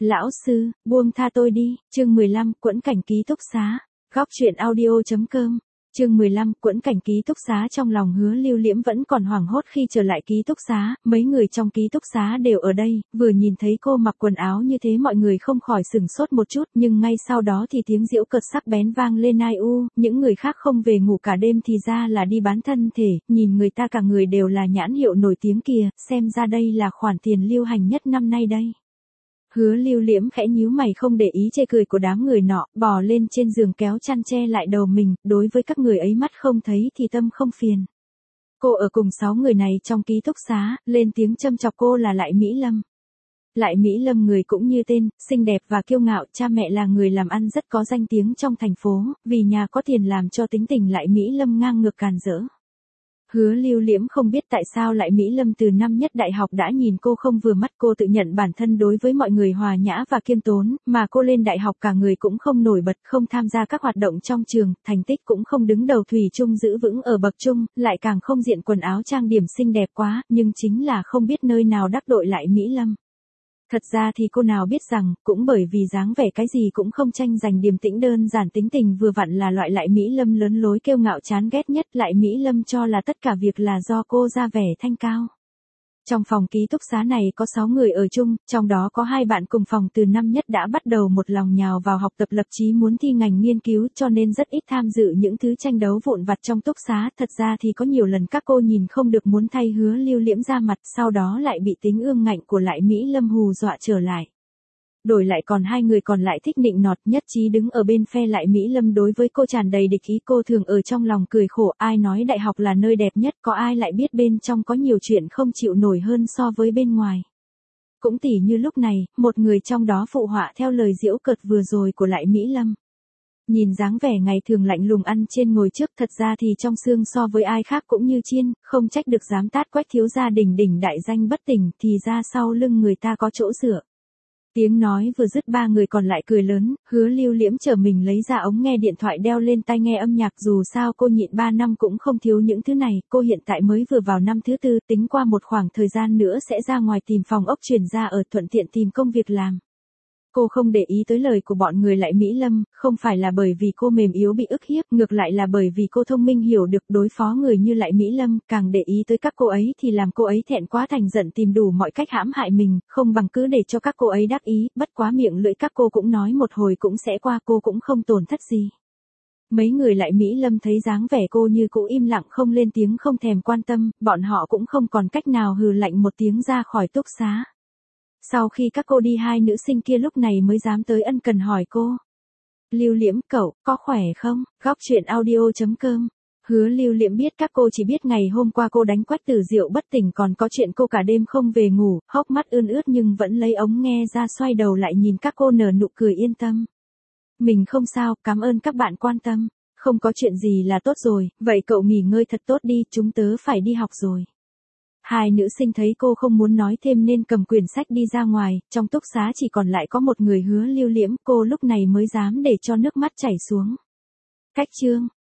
Lão sư, buông tha tôi đi, chương 15, quẫn cảnh ký túc xá, góc truyện audio.com, chương 15, quẫn cảnh ký túc xá. Trong lòng Hứa Lưu Liễm vẫn còn hoảng hốt khi trở lại ký túc xá, mấy người trong ký túc xá đều ở đây, vừa nhìn thấy cô mặc quần áo như thế mọi người không khỏi sửng sốt một chút, nhưng ngay sau đó thì tiếng giễu cợt sắc bén vang lên ai u, những người khác không về ngủ cả đêm thì ra là đi bán thân thể, nhìn người ta cả người đều là nhãn hiệu nổi tiếng kìa, xem ra đây là khoản tiền lưu hành nhất năm nay đây. Hứa Lưu Liễm khẽ nhíu mày không để ý chê cười của đám người nọ, bò lên trên giường kéo chăn che lại đầu mình, đối với các người ấy mắt không thấy thì tâm không phiền. Cô ở cùng 6 người này trong ký túc xá, lên tiếng châm chọc cô là Lại Mỹ Lâm. Lại Mỹ Lâm người cũng như tên, xinh đẹp và kiêu ngạo, cha mẹ là người làm ăn rất có danh tiếng trong thành phố, vì nhà có tiền làm cho tính tình Lại Mỹ Lâm ngang ngược càn rỡ. Hứa Lưu Liễm không biết tại sao Lại Mỹ Lâm từ năm nhất đại học đã nhìn cô không vừa mắt, cô tự nhận bản thân đối với mọi người hòa nhã và khiêm tốn, mà cô lên đại học cả người cũng không nổi bật, không tham gia các hoạt động trong trường, thành tích cũng không đứng đầu, thủy chung giữ vững ở bậc trung, lại càng không diện quần áo trang điểm xinh đẹp quá, nhưng chính là không biết nơi nào đắc tội Lại Mỹ Lâm. Thật ra thì cô nào biết rằng, cũng bởi vì dáng vẻ cái gì cũng không tranh giành, điềm tĩnh đơn giản, tính tình vừa vặn là loại Lại Mỹ Lâm lớn lối kiêu ngạo chán ghét nhất. Lại Mỹ Lâm cho là tất cả việc là do cô ra vẻ thanh cao. Trong phòng ký túc xá này có 6 người ở chung, trong đó có 2 bạn cùng phòng từ năm nhất đã bắt đầu một lòng nhào vào học tập, lập chí muốn thi ngành nghiên cứu, cho nên rất ít tham dự những thứ tranh đấu vụn vặt trong túc xá. Thật ra thì có nhiều lần các cô nhìn không được muốn thay Hứa Lưu Liễm ra mặt, sau đó lại bị tính ương ngạnh của Lại Mỹ Lâm hù dọa trở lại. Đổi lại còn 2 người còn lại thích nịnh nọt, nhất trí đứng ở bên phe Lại Mỹ Lâm, đối với cô tràn đầy địch ý. Cô thường ở trong lòng cười khổ, ai nói đại học là nơi đẹp nhất, có ai lại biết bên trong có nhiều chuyện không chịu nổi hơn so với bên ngoài. Cũng tỉ như lúc này, một người trong đó phụ họa theo lời giễu cợt vừa rồi của Lại Mỹ Lâm. Nhìn dáng vẻ ngày thường lạnh lùng ăn trên ngồi trước, thật ra thì trong xương so với ai khác cũng như chiên, không trách được dám tát Quách thiếu gia đỉnh đỉnh đại danh bất tỉnh, thì ra sau lưng người ta có chỗ dựa. Tiếng nói vừa dứt, 3 người còn lại cười lớn, Hứa Lưu Liễm trở mình lấy ra ống nghe điện thoại đeo lên tai nghe âm nhạc, dù sao cô nhịn 3 năm cũng không thiếu những thứ này, cô hiện tại mới vừa vào năm thứ 4, tính qua một khoảng thời gian nữa sẽ ra ngoài tìm phòng ốc chuyển ra ở, thuận tiện tìm công việc làm. Cô không để ý tới lời của bọn người Lại Mỹ Lâm, không phải là bởi vì cô mềm yếu bị ức hiếp, ngược lại là bởi vì cô thông minh hiểu được đối phó người như Lại Mỹ Lâm, càng để ý tới các cô ấy thì làm cô ấy thẹn quá thành giận, tìm đủ mọi cách hãm hại mình, không bằng cứ để cho các cô ấy đắc ý, bất quá miệng lưỡi các cô cũng nói một hồi cũng sẽ qua, cô cũng không tổn thất gì. Mấy người Lại Mỹ Lâm thấy dáng vẻ cô như cũ im lặng không lên tiếng, không thèm quan tâm, bọn họ cũng không còn cách nào, hừ lạnh một tiếng ra khỏi túc xá. Sau khi các cô đi, 2 nữ sinh kia lúc này mới dám tới ân cần hỏi cô. Lưu Liễm, cậu, có khỏe không? Góc truyện audio.com. Hứa Lưu Liễm biết các cô chỉ biết ngày hôm qua cô đánh Quách Tử Diệu bất tỉnh, còn có chuyện cô cả đêm không về ngủ, hốc mắt ươn ướt nhưng vẫn lấy ống nghe ra, xoay đầu lại nhìn các cô nở nụ cười yên tâm. Mình không sao, cảm ơn các bạn quan tâm. Không có chuyện gì là tốt rồi, vậy cậu nghỉ ngơi thật tốt đi, chúng tớ phải đi học rồi. 2 nữ sinh thấy cô không muốn nói thêm nên cầm quyển sách đi ra ngoài, trong túc xá chỉ còn lại có một người Hứa Lưu Liễm, cô lúc này mới dám để cho nước mắt chảy xuống. Cách chương